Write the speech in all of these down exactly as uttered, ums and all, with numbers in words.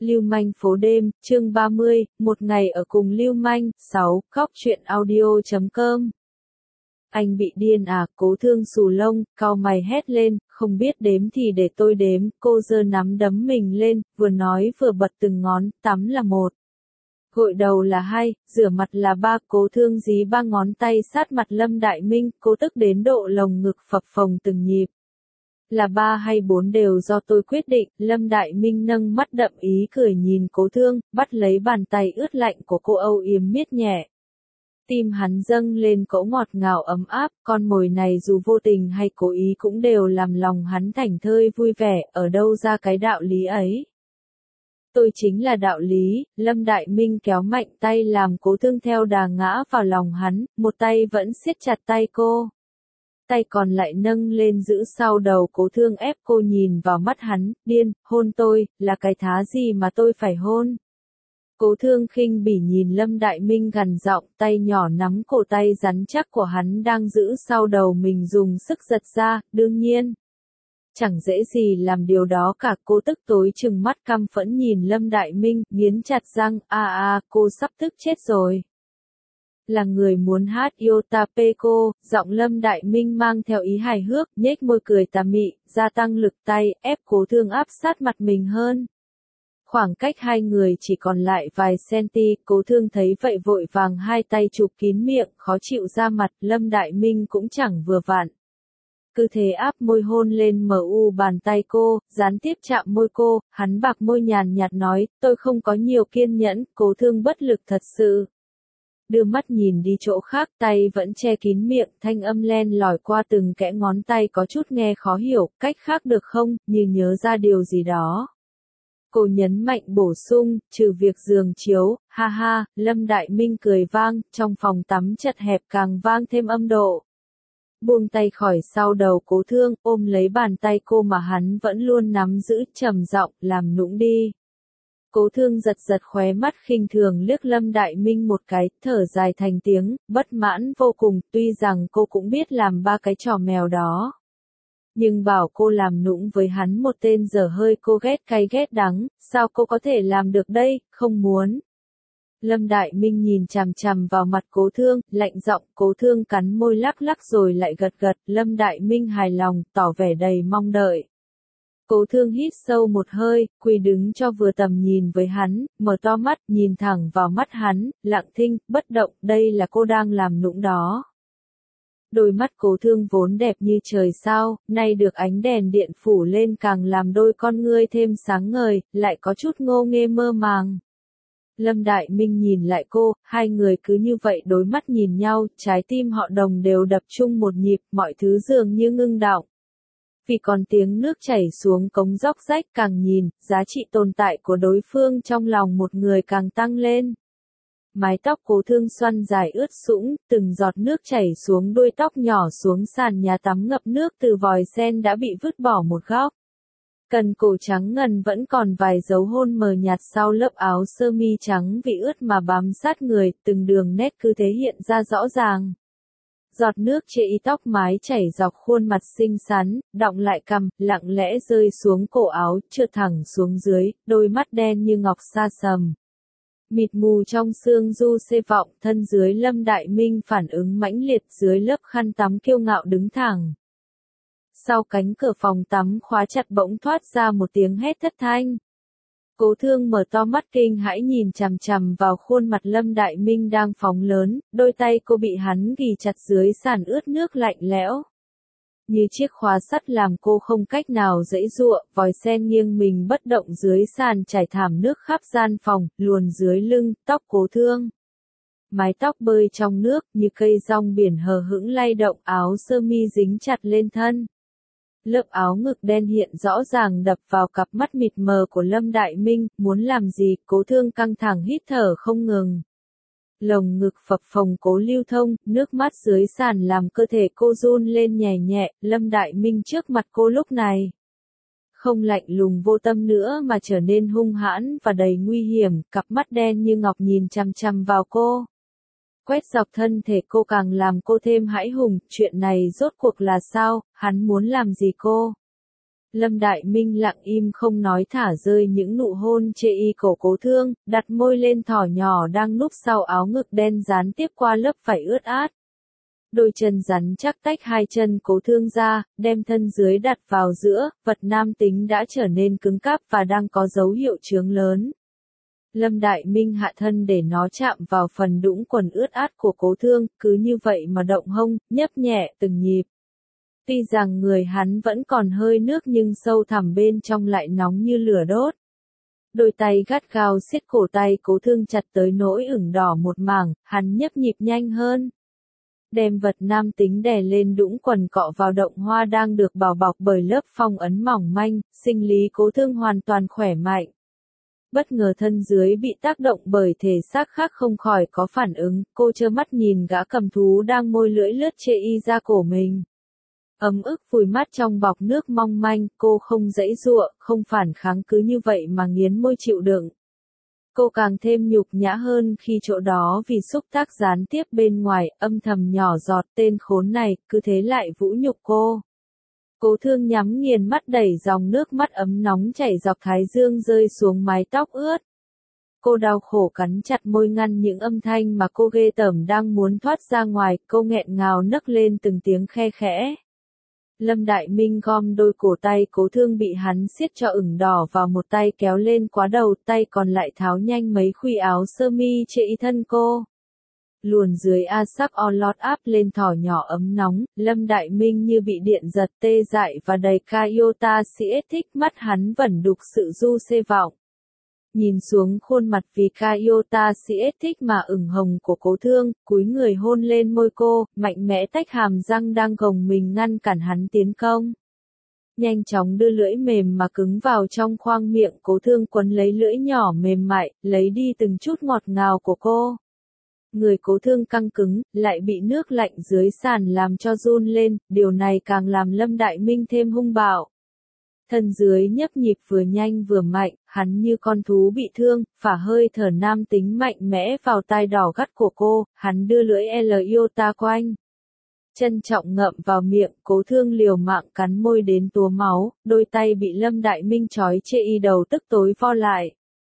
Lưu manh phố đêm, chương ba mươi, một ngày ở cùng Lưu manh, sáu, cóc truyện audio chấm com. Anh bị điên à, Cố Thương xù lông, cau mày hét lên, không biết đếm thì để tôi đếm, cô giơ nắm đấm mình lên, vừa nói vừa bật từng ngón, tắm là một. Gội đầu là hai, rửa mặt là ba, Cố Thương dí ba ngón tay sát mặt Lâm Đại Minh, cô tức đến độ lồng ngực phập phồng từng nhịp. Là ba hay bốn đều do tôi quyết định, Lâm Đại Minh nâng mắt đậm ý cười nhìn Cố Thương, bắt lấy bàn tay ướt lạnh của cô âu yếm miết nhẹ. Tim hắn dâng lên cỗ ngọt ngào ấm áp, con mồi này dù vô tình hay cố ý cũng đều làm lòng hắn thảnh thơi vui vẻ, ở đâu ra cái đạo lý ấy. Tôi chính là đạo lý, Lâm Đại Minh kéo mạnh tay làm Cố Thương theo đà ngã vào lòng hắn, một tay vẫn siết chặt tay cô. Tay còn lại nâng lên giữ sau đầu Cố Thương ép cô nhìn vào mắt hắn, điên, hôn tôi, là cái thá gì mà tôi phải hôn. Cố Thương khinh bỉ nhìn Lâm Đại Minh gằn giọng, tay nhỏ nắm cổ tay rắn chắc của hắn đang giữ sau đầu mình dùng sức giật ra, đương nhiên. Chẳng dễ gì làm điều đó cả, cô tức tối trừng mắt căm phẫn nhìn Lâm Đại Minh, nghiến chặt răng, a a, cô sắp tức chết rồi. Là người muốn hát Yota Peko, giọng Lâm Đại Minh mang theo ý hài hước, nhếch môi cười tà mị, gia tăng lực tay, ép Cố Thương áp sát mặt mình hơn. Khoảng cách hai người chỉ còn lại vài centi, Cố Thương thấy vậy vội vàng hai tay chụp kín miệng, khó chịu ra mặt, Lâm Đại Minh cũng chẳng vừa vặn. Cứ thế áp môi hôn lên mờ u bàn tay cô, gián tiếp chạm môi cô, hắn bạc môi nhàn nhạt nói, tôi không có nhiều kiên nhẫn, Cố Thương bất lực thật sự. Đưa mắt nhìn đi chỗ khác, tay vẫn che kín miệng, thanh âm len lỏi qua từng kẽ ngón tay có chút nghe khó hiểu, cách khác được không, như nhớ ra điều gì đó. Cô nhấn mạnh bổ sung, trừ việc giường chiếu, ha ha, Lâm Đại Minh cười vang, trong phòng tắm chật hẹp càng vang thêm âm độ. Buông tay khỏi sau đầu Cố Thương, ôm lấy bàn tay cô mà hắn vẫn luôn nắm giữ, trầm giọng, làm nũng đi. Cố Thương giật giật khóe mắt khinh thường liếc Lâm Đại Minh một cái, thở dài thành tiếng, bất mãn vô cùng, tuy rằng cô cũng biết làm ba cái trò mèo đó. Nhưng bảo cô làm nũng với hắn một tên dở hơi cô ghét cay ghét đắng, sao cô có thể làm được đây, không muốn. Lâm Đại Minh nhìn chằm chằm vào mặt Cố Thương, lạnh giọng, Cố Thương cắn môi lắc lắc rồi lại gật gật, Lâm Đại Minh hài lòng, tỏ vẻ đầy mong đợi. Cố Thương hít sâu một hơi, quỳ đứng cho vừa tầm nhìn với hắn, mở to mắt, nhìn thẳng vào mắt hắn, lặng thinh, bất động, đây là cô đang làm nũng đó. Đôi mắt Cố Thương vốn đẹp như trời sao, nay được ánh đèn điện phủ lên càng làm đôi con ngươi thêm sáng ngời, lại có chút ngô nghê mơ màng. Lâm Đại Minh nhìn lại cô, hai người cứ như vậy đối mắt nhìn nhau, trái tim họ đồng đều đập chung một nhịp, mọi thứ dường như ngưng đọng. Vì còn tiếng nước chảy xuống cống róc rách, càng nhìn, giá trị tồn tại của đối phương trong lòng một người càng tăng lên. Mái tóc Cố Thương xoăn dài ướt sũng, từng giọt nước chảy xuống đuôi tóc nhỏ xuống sàn nhà tắm ngập nước, từ vòi sen đã bị vứt bỏ một góc. Cần cổ trắng ngần vẫn còn vài dấu hôn mờ nhạt sau lớp áo sơ mi trắng vì ướt mà bám sát người, từng đường nét cứ thế hiện ra rõ ràng. Giọt nước chệ ý tóc mái chảy dọc khuôn mặt xinh xắn, đọng lại cằm, lặng lẽ rơi xuống cổ áo, trượt thẳng xuống dưới, đôi mắt đen như ngọc sa sầm. Mịt mù trong sương du xê vọng, thân dưới Lâm Đại Minh phản ứng mãnh liệt dưới lớp khăn tắm kiêu ngạo đứng thẳng. Sau cánh cửa phòng tắm khóa chặt bỗng thoát ra một tiếng hét thất thanh. Cố Thương mở to mắt kinh hãi nhìn chằm chằm vào khuôn mặt Lâm Đại Minh đang phóng lớn, đôi tay cô bị hắn ghì chặt dưới sàn ướt nước lạnh lẽo. Như chiếc khóa sắt làm cô không cách nào giãy giụa, vòi sen nghiêng mình bất động dưới sàn trải thảm nước khắp gian phòng, luồn dưới lưng, tóc Cố Thương. Mái tóc bơi trong nước, như cây rong biển hờ hững lay động, áo sơ mi dính chặt lên thân. Lớp áo ngực đen hiện rõ ràng đập vào cặp mắt mịt mờ của Lâm Đại Minh, muốn làm gì, Cố Thương căng thẳng hít thở không ngừng. Lồng ngực phập phồng cố lưu thông, nước mắt dưới sàn làm cơ thể cô run lên nhẹ nhẹ, Lâm Đại Minh trước mặt cô lúc này. Không lạnh lùng vô tâm nữa mà trở nên hung hãn và đầy nguy hiểm, cặp mắt đen như ngọc nhìn chằm chằm vào cô. Quét dọc thân thể cô càng làm cô thêm hãi hùng, chuyện này rốt cuộc là sao, hắn muốn làm gì cô? Lâm Đại Minh lặng im không nói thả rơi những nụ hôn chê y cổ Cố Thương, đặt môi lên thỏ nhỏ đang núp sau áo ngực đen gián tiếp qua lớp vải ướt át. Đôi chân rắn chắc tách hai chân Cố Thương ra, đem thân dưới đặt vào giữa, vật nam tính đã trở nên cứng cáp và đang có dấu hiệu chướng lớn. Lâm Đại Minh hạ thân để nó chạm vào phần đũng quần ướt át của Cố Thương, cứ như vậy mà động hông, nhấp nhẹ từng nhịp. Tuy rằng người hắn vẫn còn hơi nước nhưng sâu thẳm bên trong lại nóng như lửa đốt. Đôi tay gắt gao siết cổ tay Cố Thương chặt tới nỗi ửng đỏ một mảng, hắn nhấp nhịp nhanh hơn. Đem vật nam tính đè lên đũng quần cọ vào động hoa đang được bao bọc bởi lớp phong ấn mỏng manh, sinh lý Cố Thương hoàn toàn khỏe mạnh. Bất ngờ thân dưới bị tác động bởi thể xác khác không khỏi có phản ứng, cô trơ mắt nhìn gã cầm thú đang môi lưỡi lướt chê y ra cổ mình. Ấm ức vùi mắt trong bọc nước mong manh, cô không giãy giụa, không phản kháng cứ như vậy mà nghiến môi chịu đựng. Cô càng thêm nhục nhã hơn khi chỗ đó vì xúc tác gián tiếp bên ngoài, âm thầm nhỏ giọt tên khốn này, cứ thế lại vũ nhục cô. Cố Thương nhắm nghiền mắt đẩy dòng nước mắt ấm nóng chảy dọc thái dương rơi xuống mái tóc ướt. Cô đau khổ cắn chặt môi ngăn những âm thanh mà cô ghê tởm đang muốn thoát ra ngoài, cô nghẹn ngào nấc lên từng tiếng khe khẽ. Lâm Đại Minh gom đôi cổ tay Cố Thương bị hắn siết cho ửng đỏ vào một tay kéo lên quá đầu, tay còn lại tháo nhanh mấy khuy áo sơ mi chê y thân cô. Luồn dưới a sắc o lót áp lên thỏ nhỏ ấm nóng, Lâm Đại Minh như bị điện giật tê dại và đầy Kaiota siết thích, mắt hắn vẩn đục sự du xê vọng. Nhìn xuống khuôn mặt vì Kaiota siết thích mà ửng hồng của Cố Thương, cúi người hôn lên môi cô, mạnh mẽ tách hàm răng đang gồng mình ngăn cản hắn tiến công. Nhanh chóng đưa lưỡi mềm mà cứng vào trong khoang miệng Cố Thương, quấn lấy lưỡi nhỏ mềm mại, lấy đi từng chút ngọt ngào của cô. Người Cố Thương căng cứng, lại bị nước lạnh dưới sàn làm cho run lên, điều này càng làm Lâm Đại Minh thêm hung bạo. Thân dưới nhấp nhịp vừa nhanh vừa mạnh, hắn như con thú bị thương, phả hơi thở nam tính mạnh mẽ vào tai đỏ gắt của cô, hắn đưa lưỡi L iota quanh. Trân trọng ngậm vào miệng, Cố Thương liều mạng cắn môi đến túa máu, đôi tay bị Lâm Đại Minh trói chê y đầu tức tối vo lại.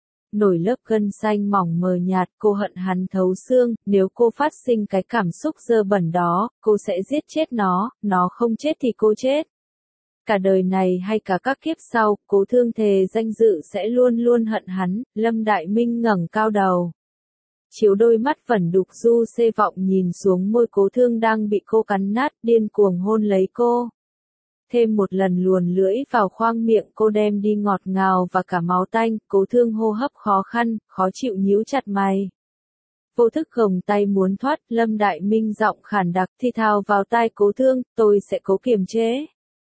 Nổi lớp gân xanh mỏng mờ nhạt, cô hận hắn thấu xương, nếu cô phát sinh cái cảm xúc dơ bẩn đó, cô sẽ giết chết nó, nó không chết thì cô chết. Cả đời này hay cả các kiếp sau, Cố Thương thề danh dự sẽ luôn luôn hận hắn. Lâm Đại Minh ngẩng cao đầu. Chiếu đôi mắt vẩn đục du xê vọng nhìn xuống môi Cố Thương đang bị cô cắn nát, điên cuồng hôn lấy cô. Thêm một lần luồn lưỡi vào khoang miệng cô đem đi ngọt ngào và cả máu tanh, Cố Thương hô hấp khó khăn, khó chịu nhíu chặt mày. Vô thức gồng tay muốn thoát, Lâm Đại Minh giọng khàn đặc thì thào vào tai Cố Thương, tôi sẽ cố kiềm chế.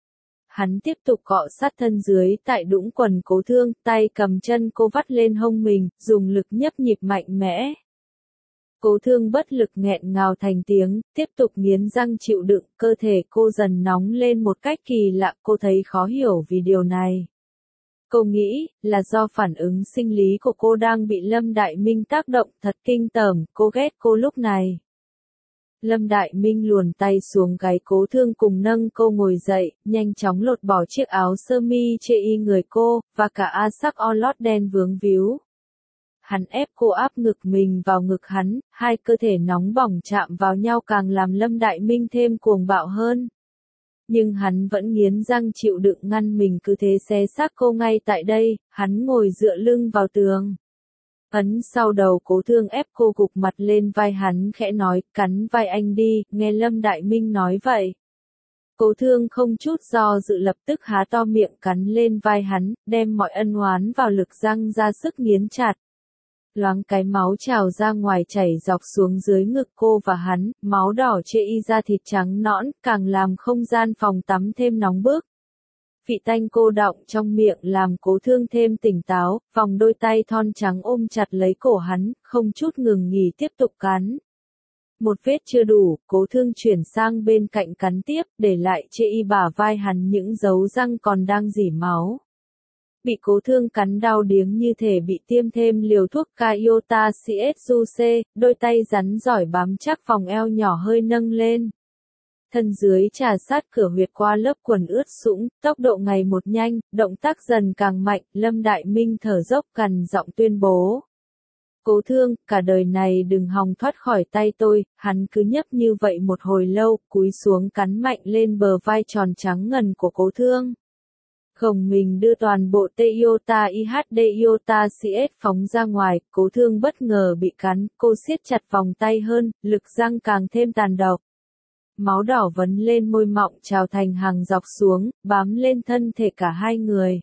Hắn tiếp tục cọ sát thân dưới tại đũng quần Cố Thương, tay cầm chân cô vắt lên hông mình, dùng lực nhấp nhịp mạnh mẽ. Cố Thương bất lực nghẹn ngào thành tiếng, tiếp tục nghiến răng chịu đựng, cơ thể cô dần nóng lên một cách kỳ lạ, cô thấy khó hiểu vì điều này. Cô nghĩ, là do phản ứng sinh lý của cô đang bị Lâm Đại Minh tác động, thật kinh tởm, cô ghét cô lúc này. Lâm Đại Minh luồn tay xuống gáy Cố Thương cùng nâng cô ngồi dậy, nhanh chóng lột bỏ chiếc áo sơ mi chê y người cô, và cả a sắc o lót đen vướng víu. Hắn ép cô áp ngực mình vào ngực hắn, hai cơ thể nóng bỏng chạm vào nhau càng làm Lâm Đại Minh thêm cuồng bạo hơn. Nhưng hắn vẫn nghiến răng chịu đựng ngăn mình cứ thế xé xác cô ngay tại đây, hắn ngồi dựa lưng vào tường. Ấn sau đầu Cố Thương ép cô gục mặt lên vai hắn khẽ nói, cắn vai anh đi, nghe Lâm Đại Minh nói vậy. Cố Thương không chút do dự lập tức há to miệng cắn lên vai hắn, đem mọi ân oán vào lực răng ra sức nghiến chặt. Loáng cái máu trào ra ngoài chảy dọc xuống dưới ngực cô và hắn, máu đỏ chê y ra thịt trắng nõn, càng làm không gian phòng tắm thêm nóng bức. Vị tanh cô đọng trong miệng làm Cố Thương thêm tỉnh táo, vòng đôi tay thon trắng ôm chặt lấy cổ hắn, không chút ngừng nghỉ tiếp tục cắn. Một vết chưa đủ, Cố Thương chuyển sang bên cạnh cắn tiếp, để lại chê y bả vai hắn những dấu răng còn đang rỉ máu. Bị Cố Thương cắn đau điếng như thể bị tiêm thêm liều thuốc Kaiota xê ét du xê, đôi tay rắn giỏi bám chắc vòng eo nhỏ hơi nâng lên. Thân dưới trà sát cửa huyệt qua lớp quần ướt sũng, tốc độ ngày một nhanh, động tác dần càng mạnh, Lâm Đại Minh thở dốc gằn giọng tuyên bố. Cố Thương, cả đời này đừng hòng thoát khỏi tay tôi, hắn cứ nhấp như vậy một hồi lâu, cúi xuống cắn mạnh lên bờ vai tròn trắng ngần của Cố Thương. Gồng mình đưa toàn bộ Toyota i hát đê Toyota xê ét phóng ra ngoài, Cố Thương bất ngờ bị cắn, cô siết chặt vòng tay hơn, lực răng càng thêm tàn độc. Máu đỏ vấn lên môi mọng trào thành hàng dọc xuống, bám lên thân thể cả hai người.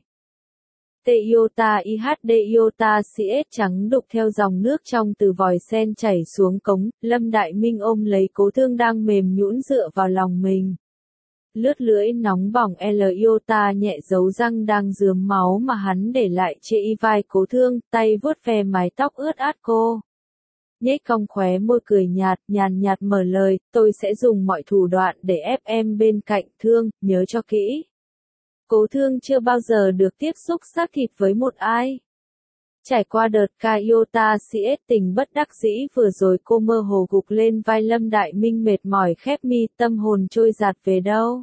Toyota i hát đê Toyota xê ét trắng đục theo dòng nước trong từ vòi sen chảy xuống cống, Lâm Đại Minh ôm lấy Cố Thương đang mềm nhũn dựa vào lòng mình. Lướt lưỡi nóng bỏng L Iota nhẹ dấu răng đang rướm máu mà hắn để lại trên vai Cố Thương, tay vuốt ve mái tóc ướt át cô. Nhếch cong khóe môi cười nhạt, nhàn nhạt mở lời, tôi sẽ dùng mọi thủ đoạn để ép em bên cạnh Thương, nhớ cho kỹ. Cố Thương chưa bao giờ được tiếp xúc xác thịt với một ai. Trải qua đợt ca Iota xê ét tình bất đắc dĩ vừa rồi cô mơ hồ gục lên vai Lâm Đại Minh mệt mỏi khép mi, tâm hồn trôi dạt về đâu.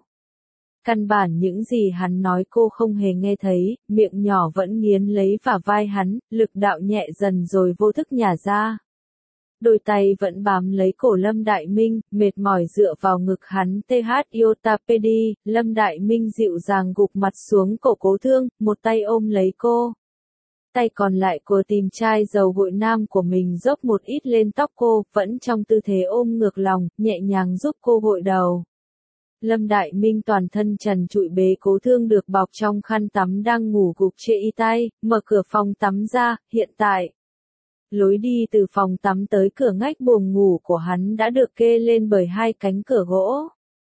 Căn bản những gì hắn nói cô không hề nghe thấy, miệng nhỏ vẫn nghiến lấy vào vai hắn, lực đạo nhẹ dần rồi vô thức nhả ra. Đôi tay vẫn bám lấy cổ Lâm Đại Minh, mệt mỏi dựa vào ngực hắn tê hát Iota pê đê, Lâm Đại Minh dịu dàng gục mặt xuống cổ Cố Thương, một tay ôm lấy cô. Tay còn lại cô tìm chai dầu gội nam của mình dốc một ít lên tóc cô, vẫn trong tư thế ôm ngược lòng, nhẹ nhàng giúp cô gội đầu. Lâm Đại Minh toàn thân trần trụi bế Cố Thương được bọc trong khăn tắm đang ngủ gục trên y tay, mở cửa phòng tắm ra, hiện tại. Lối đi từ phòng tắm tới cửa ngách buồng ngủ của hắn đã được kê lên bởi hai cánh cửa gỗ.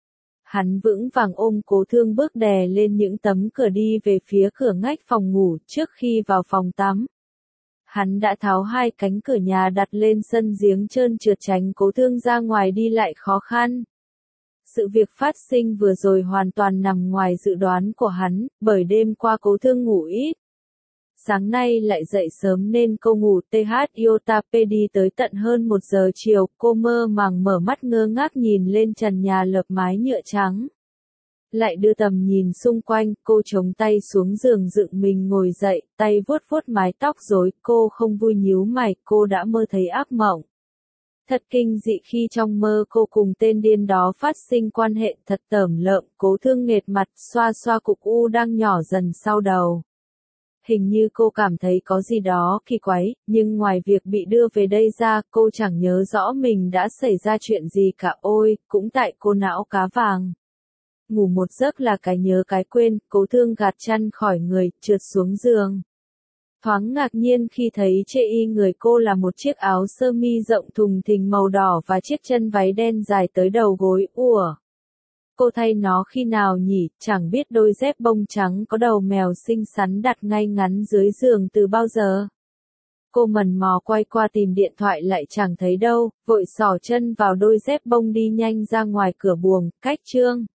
Hắn vững vàng ôm Cố Thương bước đè lên những tấm cửa đi về phía cửa ngách phòng ngủ trước khi vào phòng tắm. Hắn đã tháo hai cánh cửa nhà đặt lên sân giếng trơn trượt tránh Cố Thương ra ngoài đi lại khó khăn. Sự việc phát sinh vừa rồi hoàn toàn nằm ngoài dự đoán của hắn, bởi đêm qua Cố Thương ngủ ít. Sáng nay lại dậy sớm nên cô ngủ tê hát Iota pê đê tới tận hơn một giờ chiều, cô mơ màng mở mắt ngơ ngác nhìn lên trần nhà lợp mái nhựa trắng. Lại đưa tầm nhìn xung quanh, cô chống tay xuống giường dựng mình ngồi dậy, tay vuốt vuốt mái tóc rối, cô không vui nhíu mày, cô đã mơ thấy ác mộng. Thật kinh dị khi trong mơ cô cùng tên điên đó phát sinh quan hệ thật tởm lợm, Cố Thương nghệt mặt, xoa xoa cục u đang nhỏ dần sau đầu. Hình như cô cảm thấy có gì đó kỳ quái, nhưng ngoài việc bị đưa về đây ra, cô chẳng nhớ rõ mình đã xảy ra chuyện gì cả. Ôi, cũng tại cô não cá vàng. Ngủ một giấc là cái nhớ cái quên, Cố Thương gạt chăn khỏi người, trượt xuống giường. Thoáng ngạc nhiên khi thấy trên y người cô là một chiếc áo sơ mi rộng thùng thình màu đỏ và chiếc chân váy đen dài tới đầu gối. Ủa? Cô thay nó khi nào nhỉ, chẳng biết đôi dép bông trắng có đầu mèo xinh xắn đặt ngay ngắn dưới giường từ bao giờ. Cô mần mò quay qua tìm điện thoại lại chẳng thấy đâu, vội xỏ chân vào đôi dép bông đi nhanh ra ngoài cửa buồng, cách chương.